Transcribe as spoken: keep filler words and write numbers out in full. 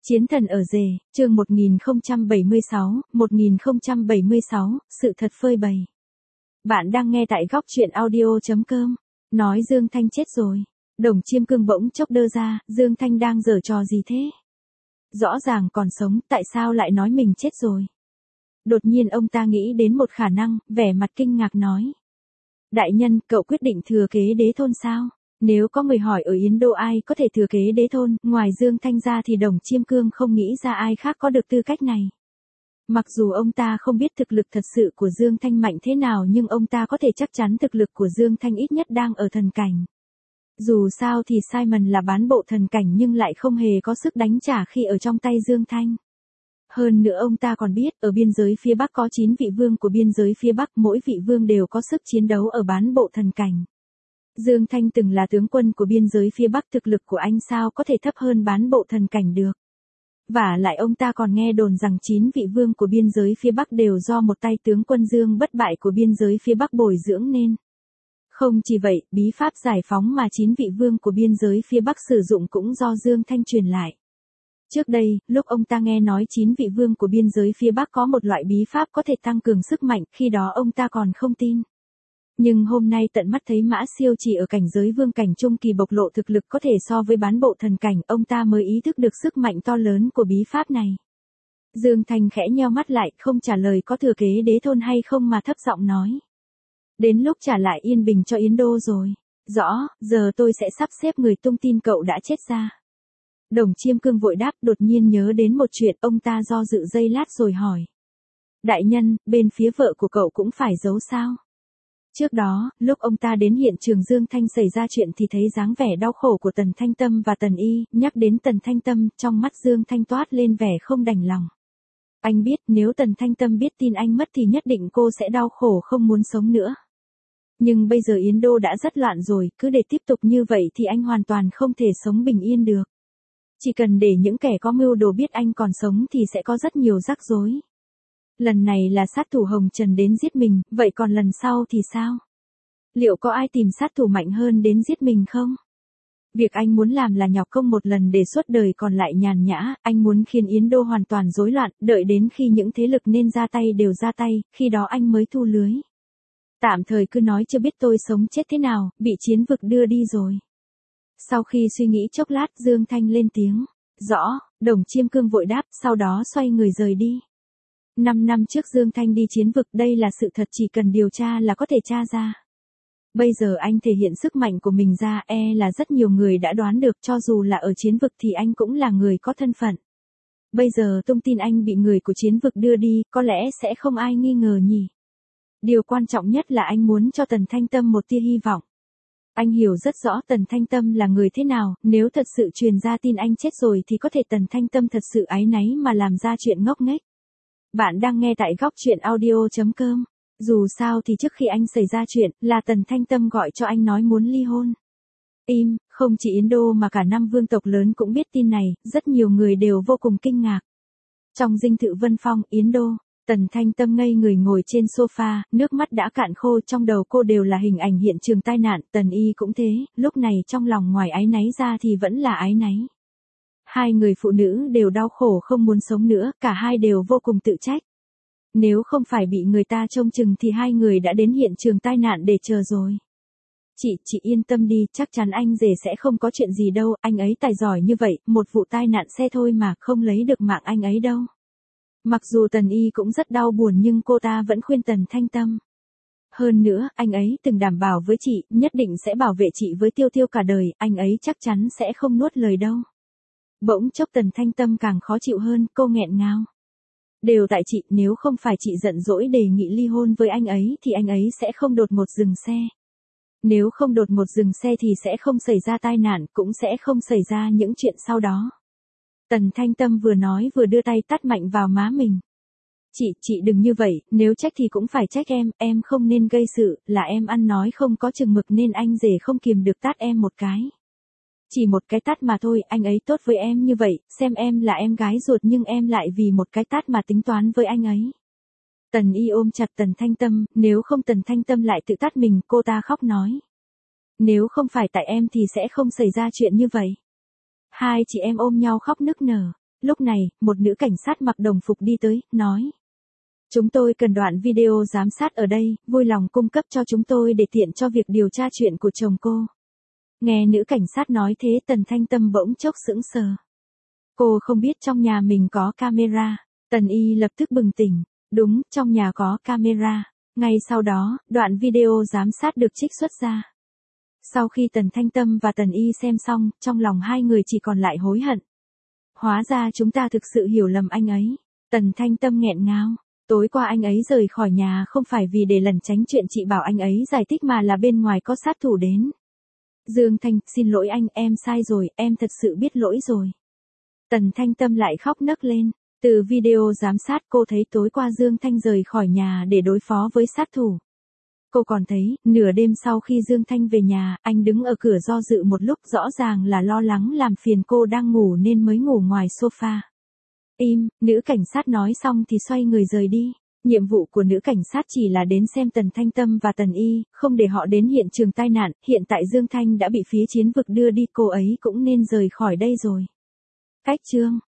Chiến thần ở rể, chương một nghìn không trăm bảy mươi sáu, một nghìn không trăm bảy mươi sáu, sự thật phơi bày. Bạn đang nghe tại góc truyện audio chấm com. Nói Dương Thanh chết rồi. Đồng Chiêm Cương bỗng chốc đơ ra, Dương Thanh đang giở trò gì thế? Rõ ràng còn sống, tại sao lại nói mình chết rồi? Đột nhiên ông ta nghĩ đến một khả năng, vẻ mặt kinh ngạc nói. Đại nhân, cậu quyết định thừa kế đế thôn sao? Nếu có người hỏi ở Yến Đô ai có thể thừa kế đế thôn, ngoài Dương Thanh ra thì Đồng Chiêm Cương không nghĩ ra ai khác có được tư cách này. Mặc dù ông ta không biết thực lực thật sự của Dương Thanh mạnh thế nào nhưng ông ta có thể chắc chắn thực lực của Dương Thanh ít nhất đang ở thần cảnh. Dù sao thì Simon là bán bộ thần cảnh nhưng lại không hề có sức đánh trả khi ở trong tay Dương Thanh. Hơn nữa ông ta còn biết, ở biên giới phía Bắc có chín vị vương của biên giới phía Bắc, mỗi vị vương đều có sức chiến đấu ở bán bộ thần cảnh. Dương Thanh từng là tướng quân của biên giới phía Bắc, thực lực của anh sao có thể thấp hơn bán bộ thần cảnh được. Vả lại ông ta còn nghe đồn rằng chín vị vương của biên giới phía Bắc đều do một tay tướng quân Dương bất bại của biên giới phía Bắc bồi dưỡng nên. Không chỉ vậy, bí pháp giải phóng mà chín vị vương của biên giới phía Bắc sử dụng cũng do Dương Thanh truyền lại. Trước đây, lúc ông ta nghe nói chín vị vương của biên giới phía Bắc có một loại bí pháp có thể tăng cường sức mạnh, khi đó ông ta còn không tin. Nhưng hôm nay tận mắt thấy Mã Siêu chỉ ở cảnh giới vương cảnh trung kỳ bộc lộ thực lực có thể so với bán bộ thần cảnh, ông ta mới ý thức được sức mạnh to lớn của bí pháp này. Dương Thanh khẽ nheo mắt lại, không trả lời có thừa kế đế thôn hay không mà thấp giọng nói. Đến lúc trả lại yên bình cho Yến Đô rồi. Rõ, giờ tôi sẽ sắp xếp người tung tin cậu đã chết ra. Đồng Chiêm Cương vội đáp, đột nhiên nhớ đến một chuyện, ông ta do dự giây lát rồi hỏi. Đại nhân, bên phía vợ của cậu cũng phải giấu sao? Trước đó, lúc ông ta đến hiện trường Dương Thanh xảy ra chuyện thì thấy dáng vẻ đau khổ của Tần Thanh Tâm và Tần Y, nhắc đến Tần Thanh Tâm, trong mắt Dương Thanh toát lên vẻ không đành lòng. Anh biết nếu Tần Thanh Tâm biết tin anh mất thì nhất định cô sẽ đau khổ không muốn sống nữa. Nhưng bây giờ Yến Đô đã rất loạn rồi, cứ để tiếp tục như vậy thì anh hoàn toàn không thể sống bình yên được. Chỉ cần để những kẻ có mưu đồ biết anh còn sống thì sẽ có rất nhiều rắc rối. Lần này là sát thủ Hồng Trần đến giết mình, vậy còn lần sau thì sao? Liệu có ai tìm sát thủ mạnh hơn đến giết mình không? Việc anh muốn làm là nhọc công một lần để suốt đời còn lại nhàn nhã, anh muốn khiến Yến Đô hoàn toàn rối loạn, đợi đến khi những thế lực nên ra tay đều ra tay, khi đó anh mới thu lưới. Tạm thời cứ nói chưa biết tôi sống chết thế nào, bị chiến vực đưa đi rồi. Sau khi suy nghĩ chốc lát Dương Thanh lên tiếng. Rõ, Đồng Chiêm Cương vội đáp, sau đó xoay người rời đi. Năm năm trước Dương Thanh đi chiến vực, đây là sự thật chỉ cần điều tra là có thể tra ra. Bây giờ anh thể hiện sức mạnh của mình ra, e là rất nhiều người đã đoán được, cho dù là ở chiến vực thì anh cũng là người có thân phận. Bây giờ tung tin anh bị người của chiến vực đưa đi, có lẽ sẽ không ai nghi ngờ nhỉ. Điều quan trọng nhất là anh muốn cho Tần Thanh Tâm một tia hy vọng. Anh hiểu rất rõ Tần Thanh Tâm là người thế nào, nếu thật sự truyền ra tin anh chết rồi thì có thể Tần Thanh Tâm thật sự áy náy mà làm ra chuyện ngốc nghếch. Bạn đang nghe tại góc truyện audio chấm com. Dù sao thì trước khi anh xảy ra chuyện, là Tần Thanh Tâm gọi cho anh nói muốn ly hôn. Im, không chỉ Yến Đô mà cả năm vương tộc lớn cũng biết tin này, rất nhiều người đều vô cùng kinh ngạc. Trong dinh thự Vân Phong, Yến Đô, Tần Thanh Tâm ngây người ngồi trên sofa, nước mắt đã cạn khô, trong đầu cô đều là hình ảnh hiện trường tai nạn, Tần Y cũng thế, lúc này trong lòng ngoài áy náy ra thì vẫn là áy náy. Hai người phụ nữ đều đau khổ không muốn sống nữa, cả hai đều vô cùng tự trách. Nếu không phải bị người ta trông chừng thì hai người đã đến hiện trường tai nạn để chờ rồi. Chị, chị yên tâm đi, chắc chắn anh rể sẽ không có chuyện gì đâu, anh ấy tài giỏi như vậy, một vụ tai nạn xe thôi mà, không lấy được mạng anh ấy đâu. Mặc dù Tần Y cũng rất đau buồn nhưng cô ta vẫn khuyên Tần Thanh Tâm. Hơn nữa, anh ấy từng đảm bảo với chị, nhất định sẽ bảo vệ chị với Tiêu Tiêu cả đời, anh ấy chắc chắn sẽ không nuốt lời đâu. Bỗng chốc Tần Thanh Tâm càng khó chịu hơn, cô nghẹn ngào. Đều tại chị, nếu không phải chị giận dỗi đề nghị ly hôn với anh ấy thì anh ấy sẽ không đột ngột dừng xe. Nếu không đột ngột dừng xe thì sẽ không xảy ra tai nạn, cũng sẽ không xảy ra những chuyện sau đó. Tần Thanh Tâm vừa nói vừa đưa tay tát mạnh vào má mình. Chị, chị đừng như vậy, nếu trách thì cũng phải trách em, em không nên gây sự, là em ăn nói không có chừng mực nên anh rể không kiềm được tát em một cái. Chỉ một cái tát mà thôi, anh ấy tốt với em như vậy, xem em là em gái ruột nhưng em lại vì một cái tát mà tính toán với anh ấy. Tần Y ôm chặt Tần Thanh Tâm, nếu không Tần Thanh Tâm lại tự tát mình, cô ta khóc nói. Nếu không phải tại em thì sẽ không xảy ra chuyện như vậy. Hai chị em ôm nhau khóc nức nở. Lúc này, một nữ cảnh sát mặc đồng phục đi tới, nói. Chúng tôi cần đoạn video giám sát ở đây, vui lòng cung cấp cho chúng tôi để tiện cho việc điều tra chuyện của chồng cô. Nghe nữ cảnh sát nói thế Tần Thanh Tâm bỗng chốc sững sờ. Cô không biết trong nhà mình có camera. Tần Y lập tức bừng tỉnh. Đúng, trong nhà có camera. Ngay sau đó, đoạn video giám sát được trích xuất ra. Sau khi Tần Thanh Tâm và Tần Y xem xong, trong lòng hai người chỉ còn lại hối hận. Hóa ra chúng ta thực sự hiểu lầm anh ấy. Tần Thanh Tâm nghẹn ngào. Tối qua anh ấy rời khỏi nhà không phải vì để lẩn tránh chuyện chị bảo anh ấy giải thích mà là bên ngoài có sát thủ đến. Dương Thanh, xin lỗi anh, em sai rồi, em thật sự biết lỗi rồi. Tần Thanh Tâm lại khóc nấc lên. Từ video giám sát cô thấy tối qua Dương Thanh rời khỏi nhà để đối phó với sát thủ. Cô còn thấy, nửa đêm sau khi Dương Thanh về nhà, anh đứng ở cửa do dự một lúc rõ ràng là lo lắng làm phiền cô đang ngủ nên mới ngủ ngoài sofa. Im, nữ cảnh sát nói xong thì xoay người rời đi. Nhiệm vụ của nữ cảnh sát chỉ là đến xem Tần Thanh Tâm và Tần Y, không để họ đến hiện trường tai nạn, hiện tại Dương Thanh đã bị phía chiến vực đưa đi cô ấy cũng nên rời khỏi đây rồi. Cách chương